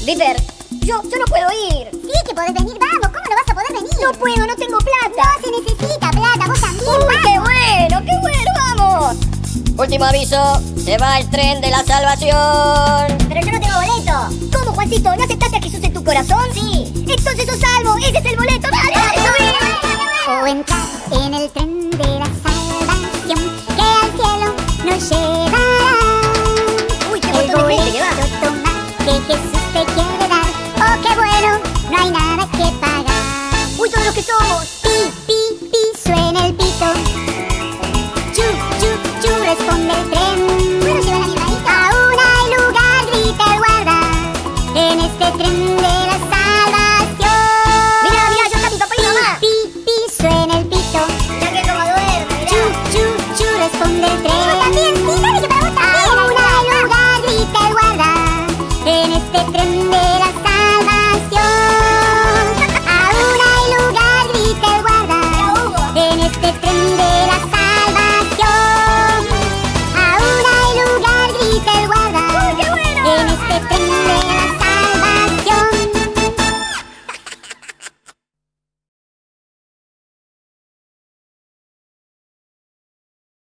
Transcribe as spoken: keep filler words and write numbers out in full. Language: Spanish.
Dipper, yo, yo no puedo ir. Sí que podés venir, vamos. ¿Cómo no vas a poder venir? No puedo, no tengo plata. No se necesita plata, vos también. Uy, vamos. qué bueno, qué bueno, vamos. Último aviso, se va el tren de la salvación. Pero yo no tengo boleto. ¿Cómo, Juancito? ¿No aceptaste a Jesús en tu corazón? Sí. Entonces sos salvo, ese es el boleto. ¡Dale, dale, subí! O entrar en el tren de la salvación que al cielo nos llevará. Uy, qué El montón de gente boleto que va. toma que Jesús te quiere dar. Oh, qué bueno, no hay nada que pagar. Uy, todos los que somos. Pi, pi, pi, suena el pito. Chu, chu, chu, responde el tren. ¿Puedo llevar a mi hermanito? Aún hay lugar, grita el guarda, en este tren de la salvación. Mira, mira, yo está mi papá y mamá. Pi, pi, suena el pito. Mira que como duerme, Chu, chu, chu, responde el tren. Yo también, sí, dale que para vos también. Aún hay lugar, grita el guarda, en este tren de la